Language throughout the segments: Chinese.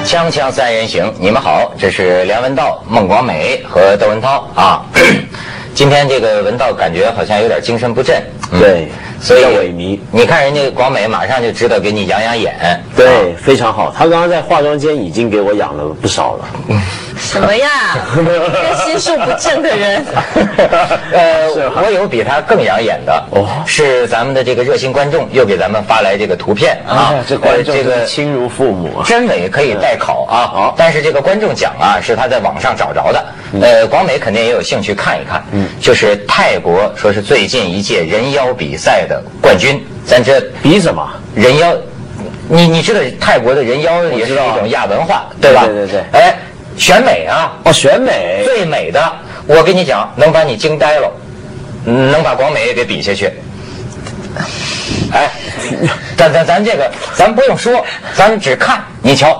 锵锵三人行，你们好，这是梁文道、孟广美和窦文涛啊。今天这个文道感觉好像有点精神不振， 对， 所以萎靡。 你看人家广美马上就知道给你养养眼， 对，非常好。他刚刚在化妆间已经给我养了不少了。 什么呀？跟心术不正的人。 我有比他更养眼的哦，是咱们的这个热心观众又给咱们发来这个图片啊， 这观众这个亲如父母， 真伪可以代考啊。好，但是这个观众奖啊是他在网上找着的，广美肯定也有兴趣看一看。就是泰国说是最近一届人妖比赛的冠军，咱这比什么？ 人妖，你知道泰国的人妖也是一种亚文化，对吧？ 对。 哎，选美啊！ 哦，选美， 最美的，我跟你讲，能把你惊呆了，能把广美也给比下去。哎，咱这个，咱不用说，咱只看，你瞧，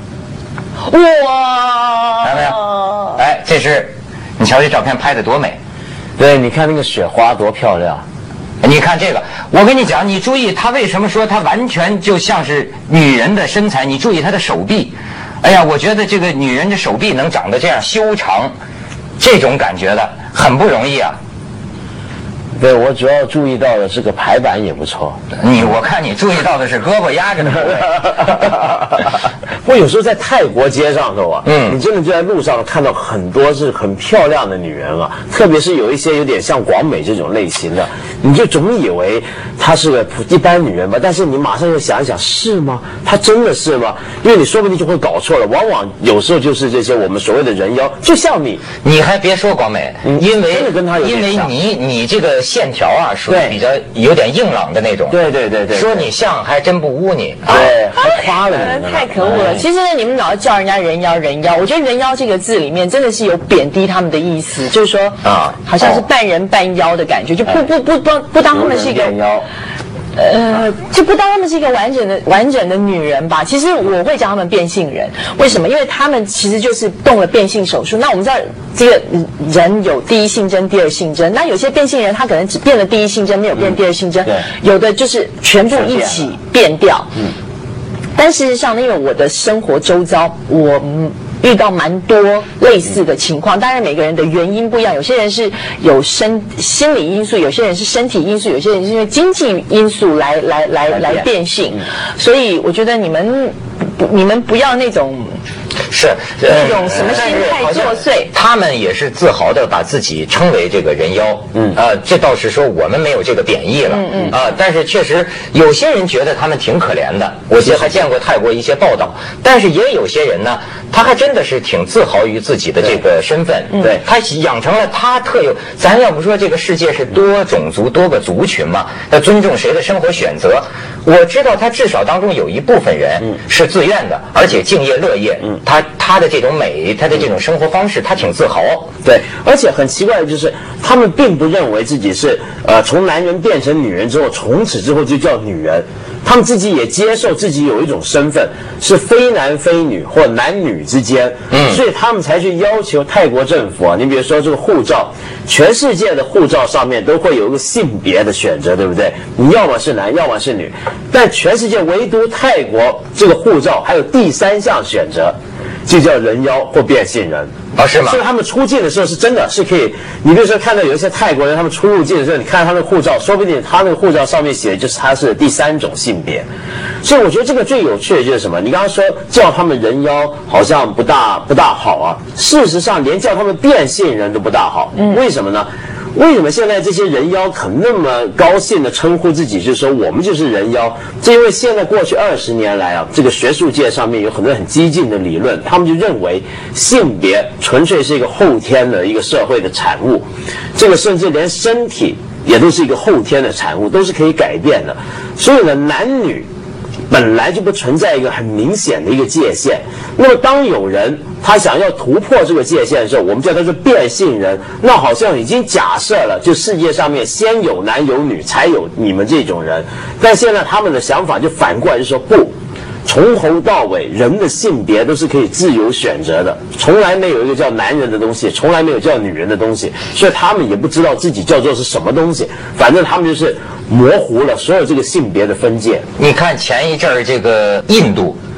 哇， 看到没有？哎，这是，你瞧这照片拍的多美。 对，你看那个雪花多漂亮。 你看这个，我跟你讲，你注意他为什么说他完全就像是女人的身材？你注意他的手臂，哎呀，我觉得这个女人的手臂能长得这样修长，这种感觉的很不容易啊。 对，我主要注意到的这个排版也不错。 我看你注意到的是胳膊压着的部位。 我有时候在泰国街上头啊，你真的就在路上看到很多是很漂亮的女人啊，特别是有一些有点像广美这种类型的，你就总以为她是个一般女人吧，但是你马上又想一想，是吗？她真的是吗？因为你说不定就会搞错了，往往有时候就是这些我们所谓的人妖，就像你还别说广美，因为真的跟她有点像， 因为你这个线条啊属于比较有点硬朗的那种。 对， 说你像还真不污你。 对，还夸了你。 太可恶了！其实呢，你们老叫人家人妖，我觉得人妖这个字里面真的是有贬低他们的意思，就是说啊，好像是半人半妖的感觉，就不当他们是一个妖。 就不当他们是一个完整的女人吧。其实我会叫他们变性人，为什么？因为他们其实就是动了变性手术。那我们知道这个人有第一性征、第二性征，那有些变性人他可能只变了第一性征，没有变第二性征，有的就是全部一起变掉。但事实上呢，因为我的生活周遭，我遇到蛮多类似的情况，当然每个人的原因不一样，有些人是有心理因素，有些人是身体因素，有些人是因为经济因素来变性，所以我觉得你们不要那种。 是那种什么心态作祟， 他们也是自豪的把自己称为这个人妖，这倒是说我们没有这个贬义了，但是确实有些人觉得他们挺可怜的，我还见过泰国一些报道，但是也有些人呢，他还真的是挺自豪于自己的这个身份，对，他养成了他特有，咱要不说这个世界是多种族多个族群嘛，要尊重谁的生活选择，我知道他至少当中有一部分人是自愿的，而且敬业乐业，他的这种美，他的这种生活方式，他挺自豪。 对，而且很奇怪的就是，他们并不认为自己是从男人变成女人之后，从此之后就叫女人。他们自己也接受自己有一种身份是非男非女或男女之间，所以他们才去要求泰国政府啊，你比如说这个护照，全世界的护照上面都会有一个性别的选择，对不对？你要么是男，要么是女，但全世界唯独泰国这个护照还有第三项选择，就叫人妖或变性人。 是吗？ 所以他们出境的时候是真的是可以，你比如说看到有一些泰国人，他们出入境的时候，你看他的护照，说不定他那个护照上面写的就是他是第三种性别。所以我觉得这个最有趣的就是什么？你刚刚说叫他们人妖好像不大好啊，事实上连叫他们变性人都不大好。为什么呢？为什么现在这些人妖肯那么高兴的称呼自己，就是说我们就是人妖？这因为现在过去20年来啊，这个学术界上面有很多很激进的理论，他们就认为性别纯粹是一个后天的一个社会的产物，这个甚至连身体也都是一个后天的产物，都是可以改变的。所以呢，男女本来就不存在一个很明显的一个界限。那么当有人他想要突破这个界限的时候，我们叫他是变性人，那好像已经假设了就世界上面先有男有女才有你们这种人，但现在他们的想法就反过来就说不，从头到尾人的性别都是可以自由选择的，从来没有一个叫男人的东西，从来没有叫女人的东西，所以他们也不知道自己叫做是什么东西，反正他们就是模糊了所有这个性别的分界。 你看前一阵儿这个印度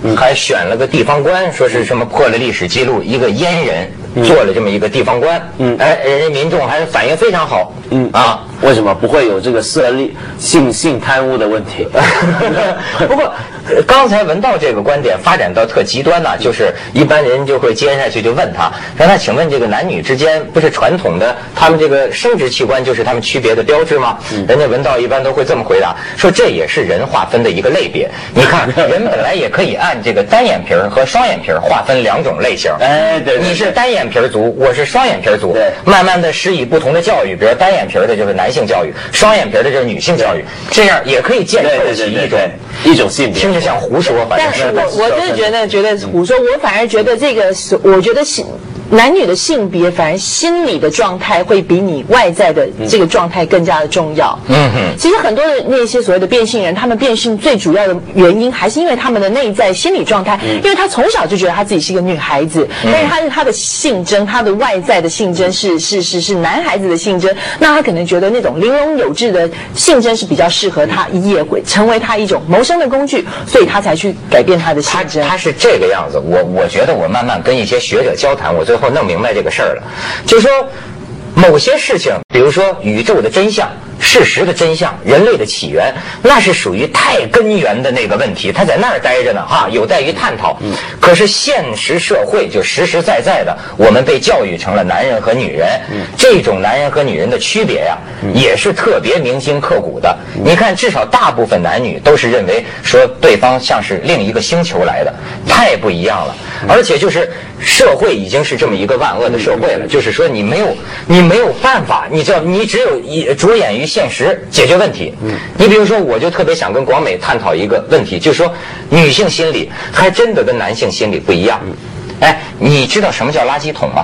还选了个地方官，说是什么破了历史记录，一个阉人做了这么一个地方官，哎，人家民众还是反应非常好， 为什么不会有这个性贪污的问题？ 不过刚才文道这个观点发展到特极端呢，就是一般人就会接下去就问他，让他请问这个男女之间不是传统的他们这个生殖器官就是他们区别的标志吗？人家文道一般都会这么回答，说这也是人划分的一个类别。你看人本来也可以按这个单眼皮和双眼皮划分2种类型， 哎，对， 你是单眼皮族，我是双眼皮族， 对， 慢慢的施以不同的教育，比如单眼皮的就是男性教育，双眼皮的就是女性教育，这样也可以建构起一种性别。 听着像胡说，反正是我真的觉得胡说，我反而觉得这个是，我觉得男女的性别，反而心理的状态会比你外在的这个状态更加的重要。其实很多的那些所谓的变性人，他们变性最主要的原因还是因为他们的内在心理状态，因为他从小就觉得他自己是一个女孩子，但是他的性征，他的外在的性征是男孩子的性征，那他可能觉得那种玲珑有致的性征是比较适合他，也会成为他一种谋生的工具，所以他才去改变他的性征。 他是这个样子。我觉得我慢慢跟一些学者交谈，我最后弄明白这个事儿了，就是说某些事情，比如说宇宙的真相、事实的真相、人类的起源，那是属于太根源的那个问题，它在那儿待着呢，有待于探讨。可是现实社会就实实在在的，我们被教育成了男人和女人，这种男人和女人的区别呀，也是特别铭心刻骨的。你看，至少大部分男女都是认为说对方像是另一个星球来的，太不一样了。而且就是社会已经是这么一个万恶的社会了，就是说你没有办法，你只有着眼于现实解决问题。你比如说，我就特别想跟广美探讨一个问题，就是说女性心理还真的跟男性心理不一样。哎，你知道什么叫垃圾桶吗？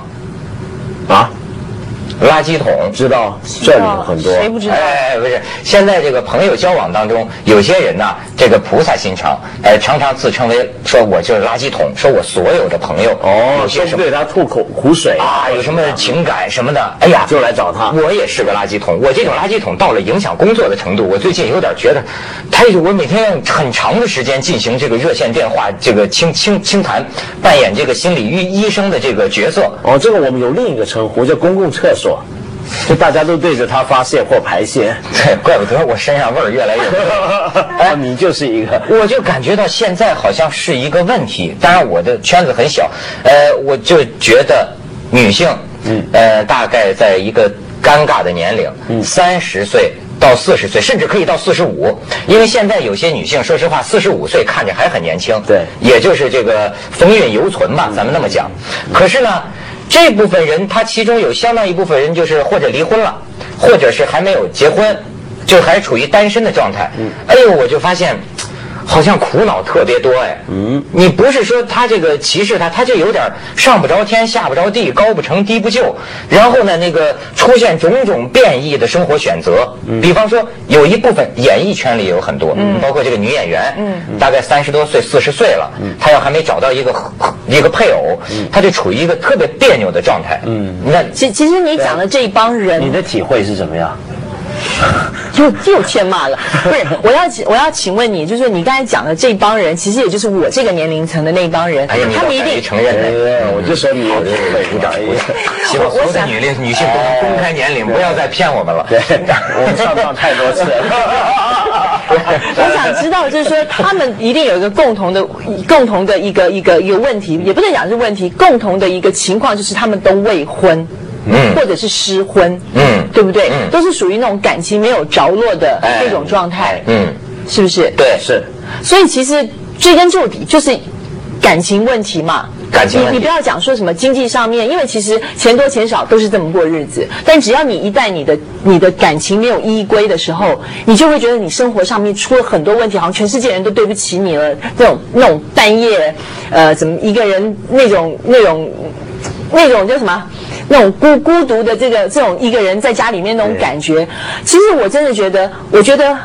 垃圾桶知道，这里很多， 谁不知道？ 不是，现在这个朋友交往当中，有些人呢，这个菩萨心肠，常常自称为说我就是垃圾桶，说我所有的朋友有些什么对他吐苦水有什么情感什么的，哎呀， 就来找他。 我也是个垃圾桶，我这种垃圾桶到了影响工作的程度，我最近有点觉得，我每天用很长的时间进行这个热线电话，这个倾谈，扮演这个心理医生的这个角色。 这个我们有另一个称呼叫公共厕所。就大家都对着它发泄或排泄， 对，怪不得我身上味儿越来越多。 你就是一个， 我就感觉到现在好像是一个问题。当然我的圈子很小，我就觉得女性，大概在一个尴尬的年龄，30岁到40岁，甚至可以到45，因为现在有些女性，说实话，45岁看着还很年轻， 对， 也就是这个风韵犹存吧，咱们那么讲。可是呢，这部分人，他其中有相当一部分人就是或者离婚了，或者是还没有结婚，就还处于单身的状态。哎呦，我就发现好像苦恼特别多。你不是说他这个歧视他就有点上不着天下不着地，高不成低不就，然后呢那个出现种种变异的生活选择。比方说有一部分演艺圈里也有很多，包括这个女演员，大概30多岁40岁了，她要还没找到一个配偶，她就处于一个特别别扭的状态。那其实你讲的这一帮人， 你的体会是怎么样？ 又欠骂了，不是？我要请问你，就是你刚才讲的这帮人，其实也就是我这个年龄层的那帮人，他们一定承认的。 我就说你鼓掌一下， 希望所有的女性都能公开年龄，不要再骗我们了。 对，我们上当太多次了。 我想知道，就是说他们一定有一个共同的一个问题，也不能讲是问题，共同的一个情况就是他们都未婚。或者是失婚，对不对？都是属于那种感情没有着落的那种状态，是不是？ 对， 是。 所以其实追根究底就是感情问题嘛。 感情问题， 你不要讲说什么经济上面，因为其实钱多钱少都是这么过日子。但只要你一旦你的感情没有依归的时候，你就会觉得你生活上面出了很多问题，好像全世界人都对不起你了。那种半夜怎么一个人那种叫什么？那种孤独的这种一个人在家里面那种感觉，其实我真的觉得，我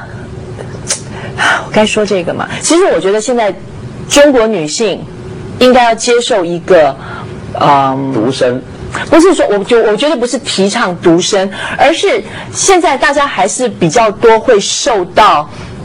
该说这个嘛。其实我觉得现在中国女性应该要接受一个独身， 不是说我觉得不是提倡独身，而是现在大家还是比较多会受到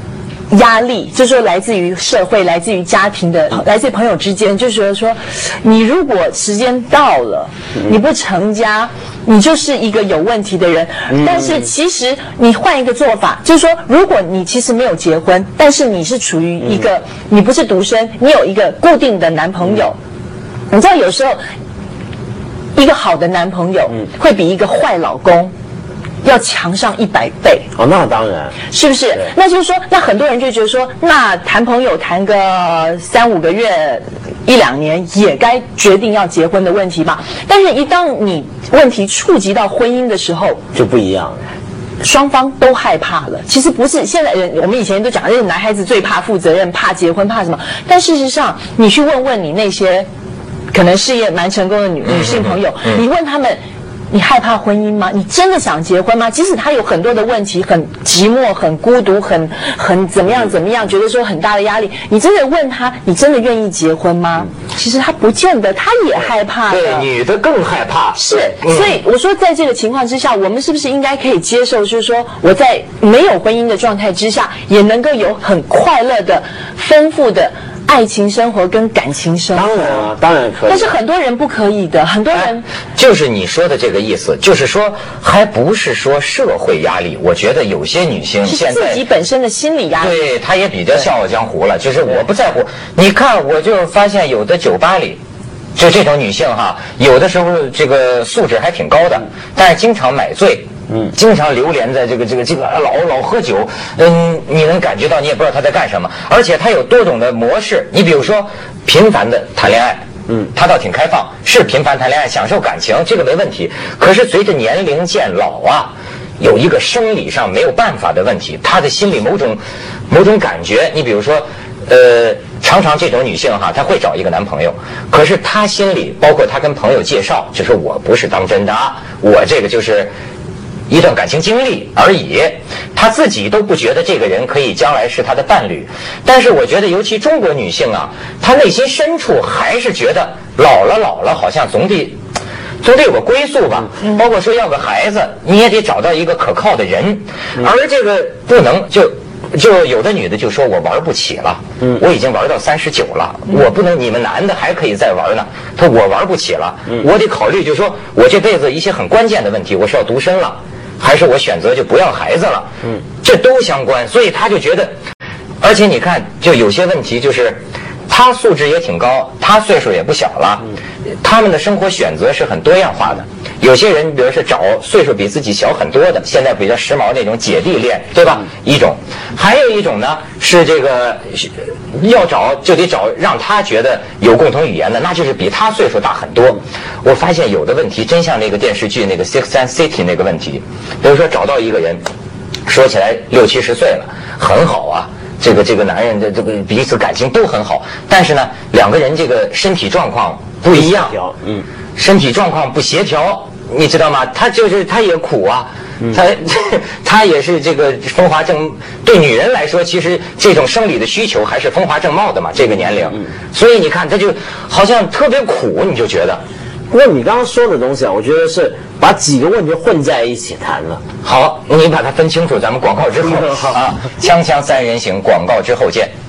压力，就是说来自于社会、来自于家庭的、来自于朋友之间，就是说，你如果时间到了，你不成家，你就是一个有问题的人。但是其实你换一个做法，就是说，如果你其实没有结婚，但是你是处于一个你不是独身，你有一个固定的男朋友，你知道有时候一个好的男朋友会比一个坏老公要强上100倍。 哦，那当然， 是不是？那就是说，那很多人就觉得说，那谈朋友谈个3、5个月、1、2年，也该决定要结婚的问题吧？但是，一当你问题触及到婚姻的时候， 就不一样了。 双方都害怕了。其实不是现在人，我们以前都讲，男孩子最怕负责任，怕结婚，怕什么？但事实上，你去问问你那些可能事业蛮成功的女性朋友，你问他们。你害怕婚姻吗？你真的想结婚吗？即使他有很多的问题，很寂寞、很孤独、很怎么样，觉得说很大的压力，你真的问他，你真的愿意结婚吗？其实他不见得，他也害怕的。 对，女的更害怕。 是，所以我说，在这个情况之下，我们是不是应该可以接受，就是说我在没有婚姻的状态之下，也能够有很快乐的、丰富的爱情生活跟感情生活？ 当然啊，当然可以。 但是很多人不可以的，很多人就是你说的这个意思，就是说还不是说社会压力，我觉得有些女性现在自己本身的心理压力， 对她也比较笑傲江湖了，就是我不在乎。你看，我就发现有的酒吧里。就这种女性哈，有的时候这个素质还挺高的，但是经常买醉，经常流连在这个老喝酒，你能感觉到，你也不知道她在干什么，而且她有多种的模式。你比如说频繁的谈恋爱，她倒挺开放，是频繁谈恋爱，享受感情，这个没问题。可是随着年龄渐老啊，有一个生理上没有办法的问题，她的心里某种感觉，你比如说。常常这种女性哈，她会找一个男朋友，可是她心里，包括她跟朋友介绍，就说我不是当真的啊，我这个就是一段感情经历而已，她自己都不觉得这个人可以将来是她的伴侣。但是我觉得，尤其中国女性啊，她内心深处还是觉得老了，好像总得有个归宿吧，包括说要个孩子，你也得找到一个可靠的人，而这个不能就有的女的就说我玩不起了，我已经玩到39了，我不能，你们男的还可以再玩呢，他说我玩不起了，我得考虑，就说我这辈子一些很关键的问题，我是要独身了，还是我选择就不要孩子了，这都相关，所以他就觉得，而且你看，就有些问题就是他素质也挺高，他岁数也不小了，他们的生活选择是很多样化的。有些人比如是找岁数比自己小很多的，现在比较时髦那种姐弟恋，对吧？一种，还有一种呢是这个要找就得找让他觉得有共同语言的，那就是比他岁数大很多。我发现有的问题真像那个电视剧那个《Sex and City》那个问题，比如说找到一个人，说起来60、70岁了，很好啊。这个男人的这个彼此感情都很好，但是呢，两个人这个身体状况不一样，身体状况不协调，你知道吗？他也苦啊，他也是这个风华正，对女人来说，其实这种生理的需求还是风华正茂的嘛，这个年龄，所以你看，他就好像特别苦，你就觉得。 不过你刚刚说的东西啊，我觉得是把几个问题混在一起谈了。 好，你把它分清楚，咱们广告之后啊，锵锵三人行，广告之后见。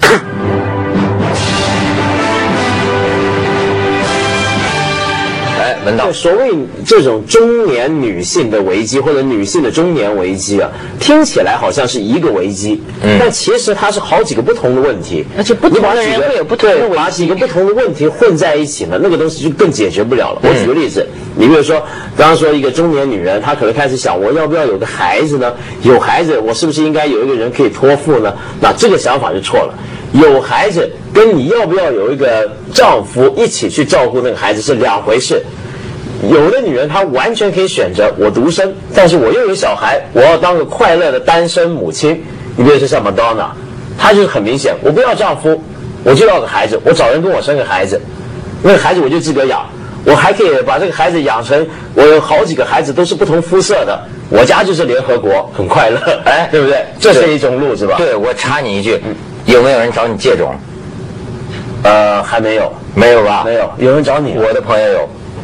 文道， 所谓这种中年女性的危机或者女性的中年危机啊，听起来好像是一个危机，但其实它是好几个不同的问题， 而且不同的人会有不同的危机， 把几个不同的问题混在一起呢，那个东西就更解决不了了。我举个例子，你比如说，刚刚说一个中年女人，她可能开始想，我要不要有个孩子呢？有孩子，我是不是应该有一个人可以托付呢？那这个想法就错了。有孩子跟你要不要有一个丈夫一起去照顾那个孩子是两回事。有的女人她完全可以选择我独身，但是我又有小孩，我要当个快乐的单身母亲。你比如说像 Madonna， 她就是很明显，我不要丈夫，我就要个孩子，我找人跟我生个孩子，那个孩子我就自个养，我还可以把这个孩子养成我有好几个孩子都是不同肤色的，我家就是联合国，很快乐，哎，对不对？这是一种路子吧？ 对，我插你一句，有没有人找你借种？ 还没有， 没有吧？ 没有，有人找你， 我的朋友有。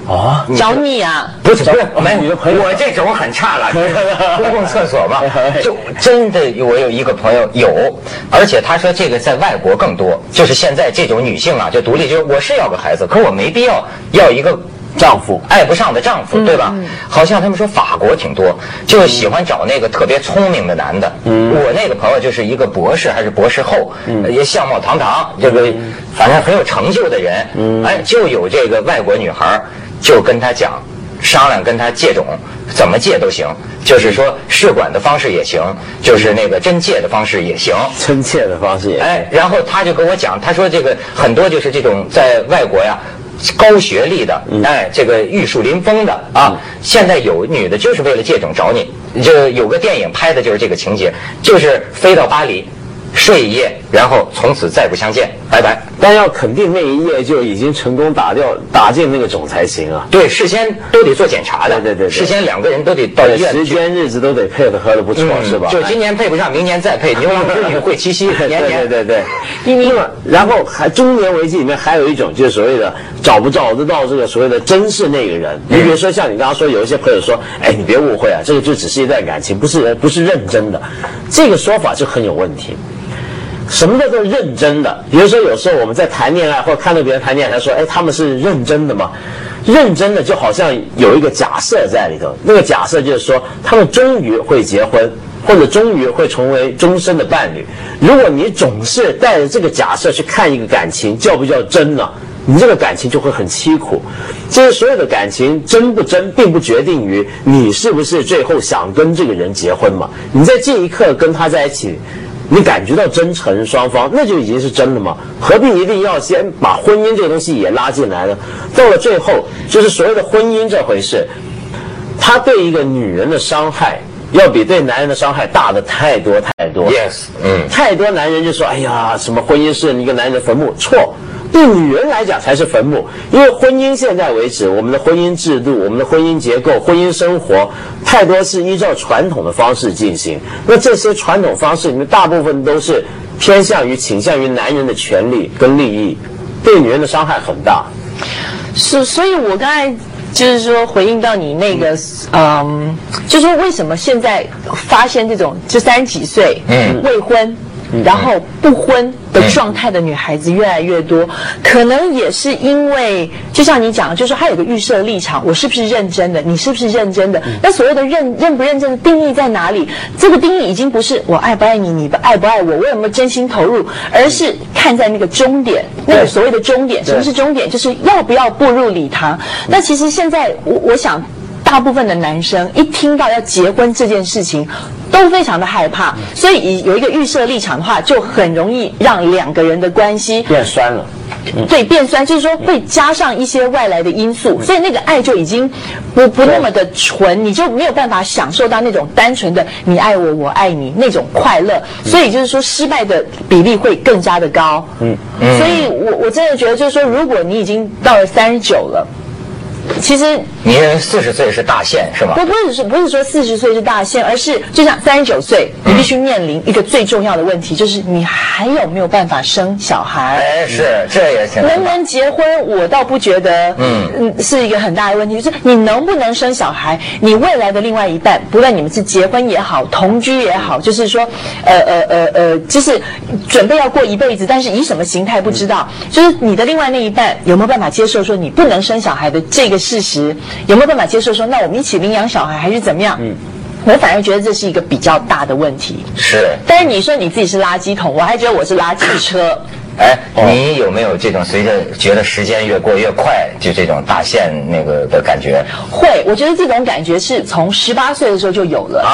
哦， 找你啊？ 不是，没你的朋友我这种很差了，公共厕所嘛，就真的我有一个朋友有，而且他说这个在外国更多，就是现在这种女性啊，就独立，就是我是要个孩子，可我没必要一个丈夫爱不上的丈夫，对吧？好像他们说法国挺多，就是喜欢找那个特别聪明的男的。我那个朋友就是一个博士还是博士后，也相貌堂堂，这个反正很有成就的人。哎，就有这个外国女孩就跟他讲，商量跟他借种，怎么借都行，就是说试管的方式也行，就是那个针借的方式也行， 真切的方式也行。 哎，然后他就跟我讲，他说这个很多就是这种在外国呀。高学历的，哎，这个玉树临风的啊，现在有女的就是为了借种找你，就有个电影拍的就是这个情节，就是飞到巴黎，睡一夜，然后从此再不相见，拜拜。 但要肯定那一夜就已经成功打进那个种才行啊。 对，事先都得做检查的， 对， 事先两个人都得到医院去， 时间日子都得配合的不错，是吧？ 就今年配不上，明年再配，牛郎织女会七夕，年年对。那么，然后还中年危机里面还有一种就是所谓的找不找得到这个所谓的真是那个人。你比如说像你刚刚说，有一些朋友说，哎，你别误会啊，这个就只是一段感情，不是认真的，这个说法就很有问题。什么叫做认真的？比如说，有时候我们在谈恋爱，或看到别人谈恋爱，说，哎，他们是认真的吗？认真的就好像有一个假设在里头，那个假设就是说，他们终于会结婚，或者终于会成为终身的伴侣。如果你总是带着这个假设去看一个感情，叫不叫真呢？你这个感情就会很凄苦。这些所有的感情真不真，并不决定于你是不是最后想跟这个人结婚嘛。你在这一刻跟他在一起，你感觉到真诚双方，那就已经是真了嘛？何必一定要先把婚姻这个东西也拉进来呢？到了最后，就是所谓的婚姻这回事，他对一个女人的伤害要比对男人的伤害大的太多。 Yes， 太多男人就说，哎呀，什么婚姻是一个男人的坟墓，错。对女人来讲才是坟墓，因为婚姻现在为止，我们的婚姻制度、我们的婚姻结构、婚姻生活，太多是依照传统的方式进行。那这些传统方式里面，大部分都是倾向于男人的权利跟利益，对女人的伤害很大。 所以我刚才就是说回应到你那个，就是说为什么现在发现这种就30几岁未婚。然后不婚的状态的女孩子越来越多，可能也是因为，就像你讲的，就是说她有个预设立场，我是不是认真的，你是不是认真的？那所谓的认不认真的定义在哪里？这个定义已经不是我爱不爱你，你爱不爱我，我有没有真心投入，而是看在那个终点，那个所谓的终点。什么是终点？就是要不要步入礼堂。那其实现在我想。大部分的男生一听到要结婚这件事情，都非常的害怕，所以有一个预设立场的话，就很容易让两个人的关系变酸了。 对，变酸，就是说会加上一些外来的因素，所以那个爱就已经不那么的纯，你就没有办法享受到那种单纯的你爱我，我爱你那种快乐，所以就是说失败的比例会更加的高。所以我真的觉得就是说，如果你已经到了39了。其实你40岁是大限是吗？ 不是说40岁是大限，而是就像39岁，你必须面临一个最重要的问题，就是你还有没有办法生小孩？ 哎，是，这也行。 能不能结婚，我倒不觉得，是一个很大的问题，就是你能不能生小孩，你未来的另外一半，不论你们是结婚也好，同居也好，就是说，就是准备要过一辈子，但是以什么形态不知道，就是你的另外那一半有没有办法接受说你不能生小孩的这个事实，有没有办法接受说那我们一起领养小孩还是怎么样？我反而觉得这是一个比较大的问题。 是， 但是你说你自己是垃圾桶，我还觉得我是垃圾车。 哎，你有没有这种随着觉得时间越过越快，就这种大限那个的感觉？ 会，我觉得这种感觉是从18岁的时候就有了。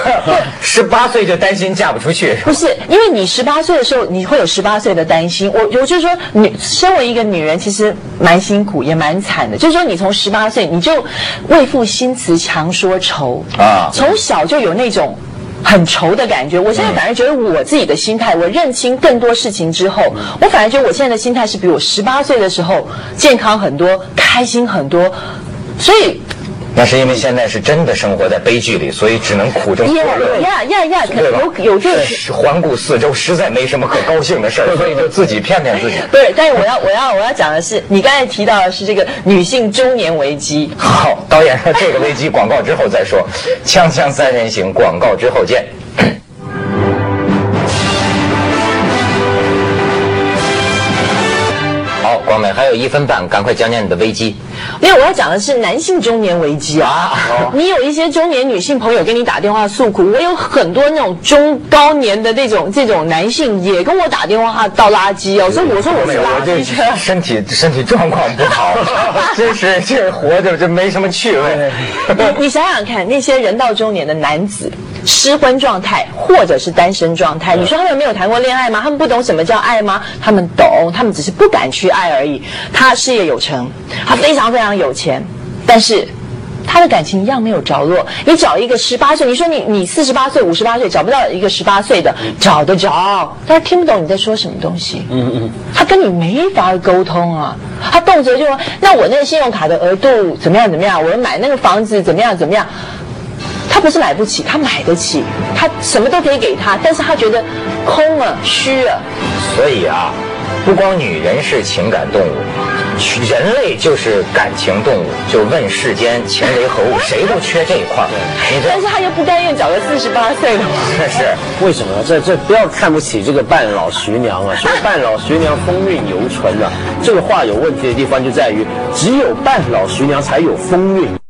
18岁就担心嫁不出去？ 不是，因为你18岁的时候，你会有18岁的担心。我就是说，你身为一个女人，其实蛮辛苦，也蛮惨的。就是说，你从18岁你就为赋新词强说愁啊，从小就有那种。很愁的感觉，我现在反而觉得我自己的心态，我认清更多事情之后，我反而觉得我现在的心态是比我18岁的时候健康很多，开心很多。所以那是因为现在是真的生活在悲剧里，所以只能苦中作乐。 可能有这个环顾四周，实在没什么可高兴的事儿，所以就自己骗骗自己。 不是，但是我要讲的是，你刚才提到的是这个女性中年危机。 好，导演说这个危机广告之后再说，锵锵三人行广告之后见。好，广美还有1分半，赶快讲讲你的危机。 没有，我要讲的是男性中年危机啊！你有一些中年女性朋友跟你打电话诉苦，我有很多那种中高年的这种男性也跟我打电话倒垃圾哦，所以我说我是垃圾车。 身体状况不好，真是这活着这没什么趣味。 你想想看，那些人到中年的男子，失婚状态或者是单身状态，你说他们没有谈过恋爱吗？他们不懂什么叫爱吗？他们懂，他们只是不敢去爱而已。他事业有成，他非常非常有钱，但是他的感情一样没有着落。你找一个18岁，你说你48岁、58岁找不到一个18岁的，找得着，但是听不懂你在说什么东西。他跟你没法沟通啊，他动辄就说，那我那个信用卡的额度怎么样怎么样，我买那个房子怎么样怎么样。他不是买不起，他买得起，他什么都可以给他，但是他觉得空了、虚了。 所以啊，不光女人是情感动物，人类就是感情动物。就问世间情为何物，谁都缺这一块。 但是他又不甘愿找个48岁的嘛。 是为什么呢？这不要看不起这个半老徐娘啊！说半老徐娘风韵犹存啊，这个话有问题的地方就在于，只有半老徐娘才有风韵。